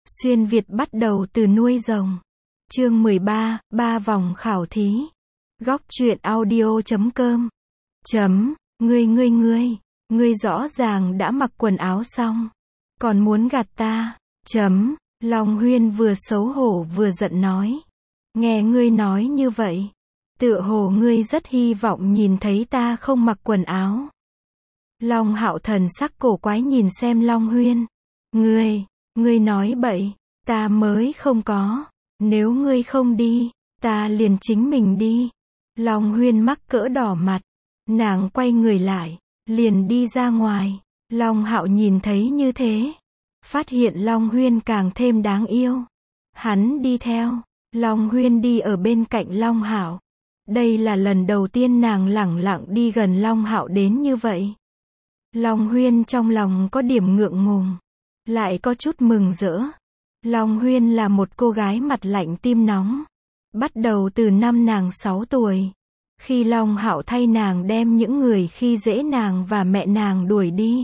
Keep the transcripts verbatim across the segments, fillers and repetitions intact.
Xuyên Việt bắt đầu từ nuôi rồng. Chương mười ba, ba vòng khảo thí. Góc truyện audio chấm com. Chấm, ngươi ngươi ngươi, ngươi rõ ràng đã mặc quần áo xong, còn muốn gạt ta. Chấm, Long Huyên vừa xấu hổ vừa giận nói. Nghe ngươi nói như vậy, tựa hồ ngươi rất hy vọng nhìn thấy ta không mặc quần áo. Long Hạo thần sắc cổ quái nhìn xem Long Huyên. Ngươi, ngươi nói bậy, ta mới không có. Nếu ngươi không đi, ta liền chính mình đi. Long Huyên mắc cỡ đỏ mặt. Nàng quay người lại, liền đi ra ngoài. Long Hạo nhìn thấy như thế, phát hiện Long Huyên càng thêm đáng yêu. Hắn đi theo. Long Huyên đi ở bên cạnh Long Hạo. Đây là lần đầu tiên nàng lẳng lặng đi gần Long Hạo đến như vậy. Long Huyên trong lòng có điểm ngượng ngùng, lại có chút mừng rỡ. Long Huyên là một cô gái mặt lạnh tim nóng. Bắt đầu từ năm nàng sáu tuổi, khi Long Hạo thay nàng đem những người khi dễ nàng và mẹ nàng đuổi đi,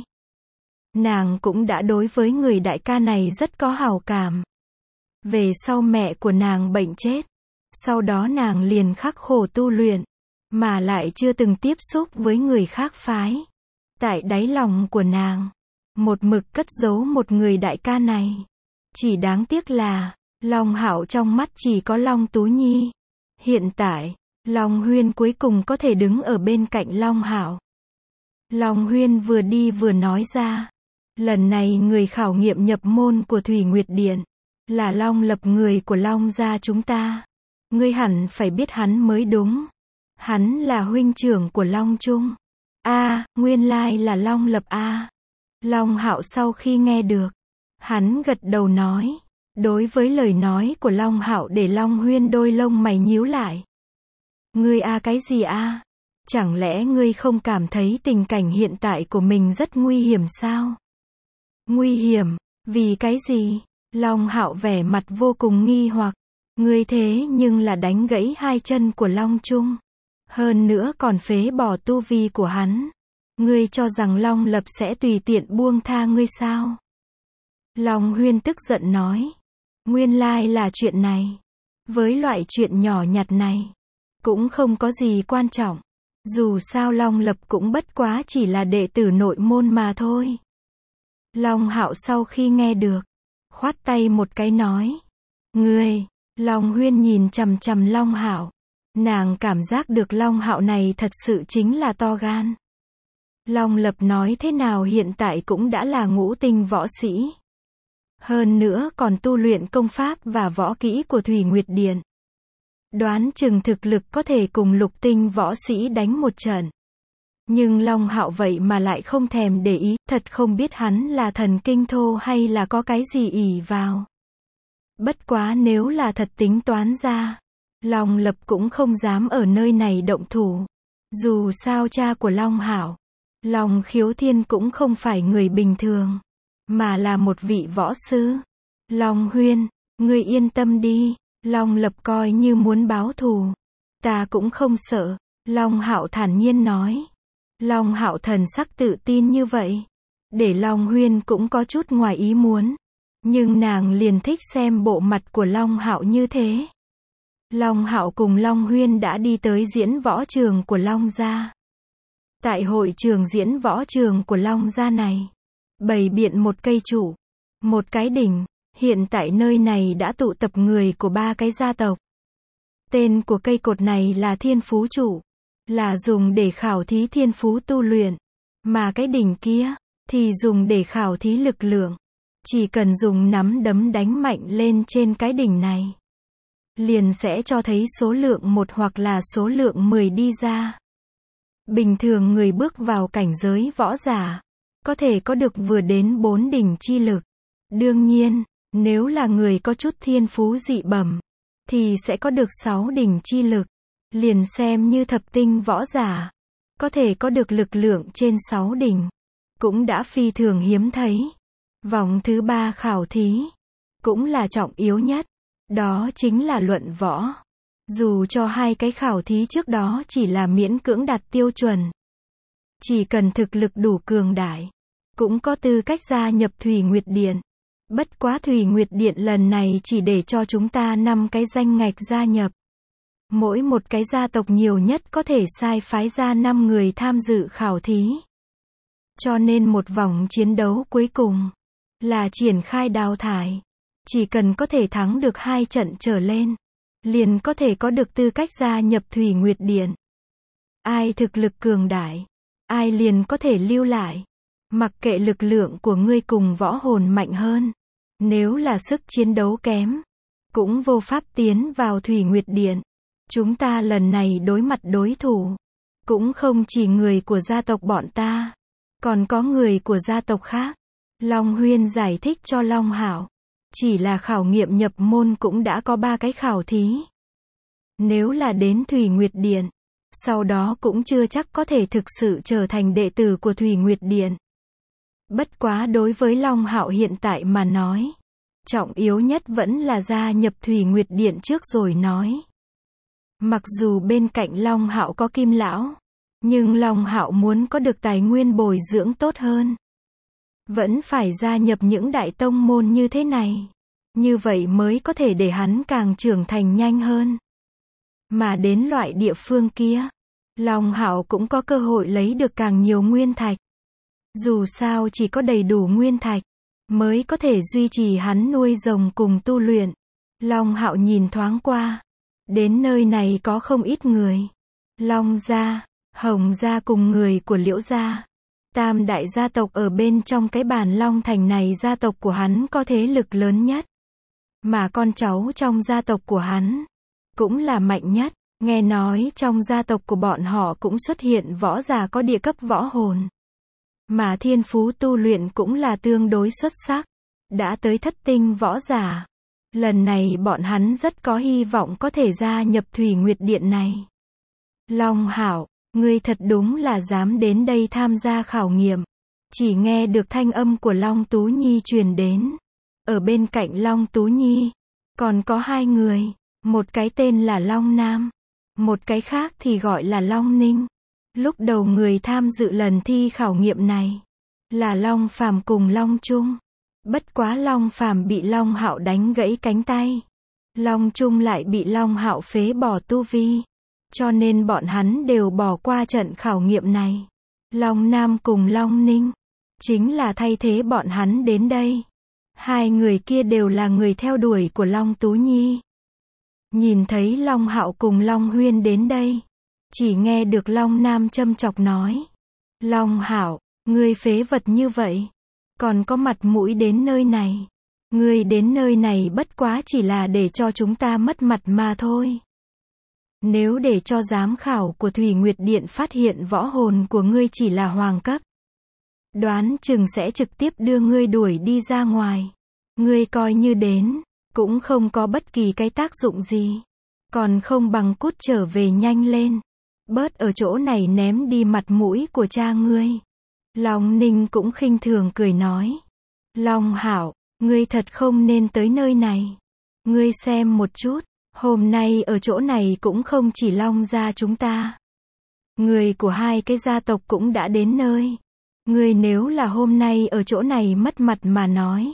nàng cũng đã đối với người đại ca này rất có hảo cảm. Về sau mẹ của nàng bệnh chết, sau đó nàng liền khắc khổ tu luyện, mà lại chưa từng tiếp xúc với người khác phái. Tại đáy lòng của nàng, một mực cất giấu một người đại ca này. Chỉ đáng tiếc là, Long Hạo trong mắt chỉ có Long Tú Nhi. Hiện tại, Long Huyên cuối cùng có thể đứng ở bên cạnh Long Hạo. Long Huyên vừa đi vừa nói ra. Lần này người khảo nghiệm nhập môn của Thủy Nguyệt Điện là Long Lập, người của Long gia chúng ta. Ngươi hẳn phải biết hắn mới đúng. Hắn là huynh trưởng của Long Trung. A, à, nguyên lai là Long Lập a. À. Long Hạo sau khi nghe được, hắn gật đầu nói. Đối với lời nói của Long Hạo để Long Huyên đôi lông mày nhíu lại. Ngươi a à cái gì a? À? Chẳng lẽ ngươi không cảm thấy tình cảnh hiện tại của mình rất nguy hiểm sao? Nguy hiểm? Vì cái gì? Long Hạo vẻ mặt vô cùng nghi hoặc. Ngươi thế nhưng là đánh gãy hai chân của Long Trung. Hơn nữa còn phế bỏ tu vi của hắn. Ngươi cho rằng Long Lập sẽ tùy tiện buông tha ngươi sao? Long Huyên tức giận nói. Nguyên lai là chuyện này. Với loại chuyện nhỏ nhặt này, cũng không có gì quan trọng. Dù sao Long Lập cũng bất quá chỉ là đệ tử nội môn mà thôi. Long Hạo sau khi nghe được, khoát tay một cái nói. Ngươi, Long Huyên nhìn chằm chằm Long Hạo. Nàng cảm giác được Long Hạo này thật sự chính là to gan. Long Lập nói thế nào hiện tại cũng đã là ngũ tinh võ sĩ. Hơn nữa còn tu luyện công pháp và võ kỹ của Thủy Nguyệt Điện. Đoán chừng thực lực có thể cùng lục tinh võ sĩ đánh một trận. Nhưng Long Hạo vậy mà lại không thèm để ý, thật không biết hắn là thần kinh thô hay là có cái gì ỷ vào. Bất quá nếu là thật tính toán ra, Long Lập cũng không dám ở nơi này động thủ. Dù sao cha của Long Hạo, Long Khiếu Thiên cũng không phải người bình thường, mà là một vị võ sư. Long Huyên, ngươi yên tâm đi, Long Lập coi như muốn báo thù, ta cũng không sợ. Long Hạo thản nhiên nói. Long Hạo thần sắc tự tin như vậy, để Long Huyên cũng có chút ngoài ý muốn. Nhưng nàng liền thích xem bộ mặt của Long Hạo như thế. Long Hạo cùng Long Huyên đã đi tới diễn võ trường của Long gia. Tại hội trường diễn võ trường của Long gia này, bày biện một cây trụ, một cái đỉnh. Hiện tại nơi này đã tụ tập người của ba cái gia tộc. Tên của cây cột này là Thiên Phú Trụ, là dùng để khảo thí thiên phú tu luyện. Mà cái đỉnh kia, thì dùng để khảo thí lực lượng. Chỉ cần dùng nắm đấm đánh mạnh lên trên cái đỉnh này, liền sẽ cho thấy số lượng một hoặc là số lượng mười đi ra. Bình thường người bước vào cảnh giới võ giả, có thể có được vừa đến bốn đỉnh chi lực. Đương nhiên, nếu là người có chút thiên phú dị bẩm, thì sẽ có được sáu đỉnh chi lực. Liền xem như thập tinh võ giả, có thể có được lực lượng trên sáu đỉnh, cũng đã phi thường hiếm thấy. Vòng thứ ba khảo thí, cũng là trọng yếu nhất, đó chính là luận võ. Dù cho hai cái khảo thí trước đó chỉ là miễn cưỡng đạt tiêu chuẩn, chỉ cần thực lực đủ cường đại, cũng có tư cách gia nhập Thủy Nguyệt Điện. Bất quá Thủy Nguyệt Điện lần này chỉ để cho chúng ta năm cái danh ngạch gia nhập. Mỗi một cái gia tộc nhiều nhất có thể sai phái ra năm người tham dự khảo thí. Cho nên một vòng chiến đấu cuối cùng là triển khai đào thải. Chỉ cần có thể thắng được hai trận trở lên, liền có thể có được tư cách gia nhập Thủy Nguyệt Điện. Ai thực lực cường đại, ai liền có thể lưu lại. Mặc kệ lực lượng của ngươi cùng võ hồn mạnh hơn, nếu là sức chiến đấu kém, cũng vô pháp tiến vào Thủy Nguyệt Điện. Chúng ta lần này đối mặt đối thủ, cũng không chỉ người của gia tộc bọn ta, còn có người của gia tộc khác. Long Huyên giải thích cho Long Hạo. Chỉ là khảo nghiệm nhập môn cũng đã có ba cái khảo thí. Nếu là đến Thủy Nguyệt Điện, sau đó cũng chưa chắc có thể thực sự trở thành đệ tử của Thủy Nguyệt Điện. Bất quá đối với Long Hạo hiện tại mà nói, trọng yếu nhất vẫn là gia nhập Thủy Nguyệt Điện trước rồi nói. Mặc dù bên cạnh Long Hạo có Kim Lão, nhưng Long Hạo muốn có được tài nguyên bồi dưỡng tốt hơn, vẫn phải gia nhập những đại tông môn như thế này. Như vậy mới có thể để hắn càng trưởng thành nhanh hơn. Mà đến loại địa phương kia, Long Hạo cũng có cơ hội lấy được càng nhiều nguyên thạch. Dù sao chỉ có đầy đủ nguyên thạch, mới có thể duy trì hắn nuôi rồng cùng tu luyện. Long Hạo nhìn thoáng qua. Đến nơi này có không ít người. Long gia, Hồng gia cùng người của Liễu gia. Tam đại gia tộc ở bên trong cái bản Long Thành này, gia tộc của hắn có thế lực lớn nhất. Mà con cháu trong gia tộc của hắn cũng là mạnh nhất. Nghe nói trong gia tộc của bọn họ cũng xuất hiện võ giả có địa cấp võ hồn. Mà thiên phú tu luyện cũng là tương đối xuất sắc. Đã tới thất tinh võ giả. Lần này bọn hắn rất có hy vọng có thể gia nhập Thủy Nguyệt Điện này. Long Hạo, ngươi thật đúng là dám đến đây tham gia khảo nghiệm. Chỉ nghe được thanh âm của Long Tú Nhi truyền đến. Ở bên cạnh Long Tú Nhi, còn có hai người. Một cái tên là Long Nam, một cái khác thì gọi là Long Ninh. Lúc đầu người tham dự lần thi khảo nghiệm này là Long Phàm cùng Long Trung. Bất quá Long Phàm bị Long Hạo đánh gãy cánh tay. Long Trung lại bị Long Hạo phế bỏ tu vi. Cho nên bọn hắn đều bỏ qua trận khảo nghiệm này. Long Nam cùng Long Ninh chính là thay thế bọn hắn đến đây. Hai người kia đều là người theo đuổi của Long Tú Nhi. Nhìn thấy Long Hạo cùng Long Huyên đến đây, chỉ nghe được Long Nam châm chọc nói. Long Hạo, ngươi phế vật như vậy, còn có mặt mũi đến nơi này. Ngươi đến nơi này bất quá chỉ là để cho chúng ta mất mặt mà thôi. Nếu để cho giám khảo của Thủy Nguyệt Điện phát hiện võ hồn của ngươi chỉ là hoàng cấp, đoán chừng sẽ trực tiếp đưa ngươi đuổi đi ra ngoài. Ngươi coi như đến, cũng không có bất kỳ cái tác dụng gì. Còn không bằng cút trở về nhanh lên. Bớt ở chỗ này ném đi mặt mũi của cha ngươi. Long Ninh cũng khinh thường cười nói. Long Hạo, ngươi thật không nên tới nơi này. Ngươi xem một chút, hôm nay ở chỗ này cũng không chỉ Long gia chúng ta. Người của hai cái gia tộc cũng đã đến nơi. Ngươi nếu là hôm nay ở chỗ này mất mặt mà nói,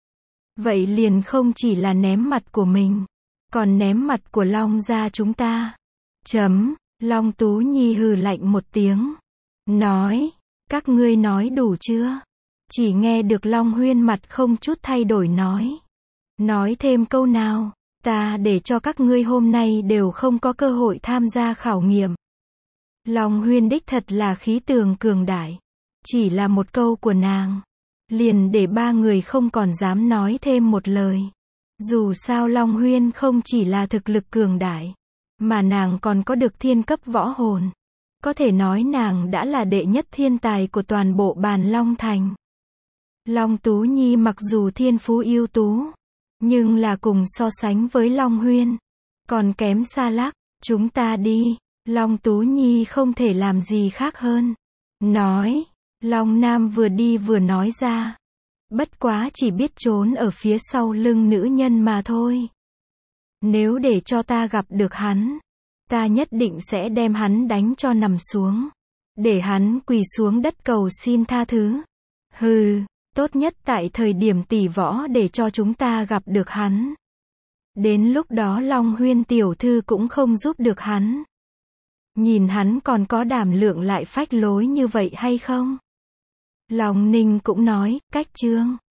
vậy liền không chỉ là ném mặt của mình, còn ném mặt của Long gia chúng ta. Chấm, Long Tú Nhi hừ lạnh một tiếng. Nói, các ngươi nói đủ chưa? Chỉ nghe được Long Huyên mặt không chút thay đổi nói. Nói thêm câu nào, ta để cho các ngươi hôm nay đều không có cơ hội tham gia khảo nghiệm. Long Huyên đích thật là khí tường cường đại. Chỉ là một câu của nàng, liền để ba người không còn dám nói thêm một lời. Dù sao Long Huyên không chỉ là thực lực cường đại, mà nàng còn có được thiên cấp võ hồn. Có thể nói nàng đã là đệ nhất thiên tài của toàn bộ bàn Long Thành. Long Tú Nhi mặc dù thiên phú ưu tú, nhưng là cùng so sánh với Long Huyên, còn kém xa lắc. Chúng ta đi. Long Tú Nhi không thể làm gì khác hơn nói. Long Nam vừa đi vừa nói ra. Bất quá chỉ biết trốn ở phía sau lưng nữ nhân mà thôi. Nếu để cho ta gặp được hắn, ta nhất định sẽ đem hắn đánh cho nằm xuống, để hắn quỳ xuống đất cầu xin tha thứ. Hừ, Tốt nhất tại thời điểm tỷ võ để cho chúng ta gặp được hắn. Đến lúc đó Long Huyên tiểu thư cũng không giúp được hắn. Nhìn hắn còn có đảm lượng lại phách lối như vậy hay không? Long Ninh cũng nói, cách trương.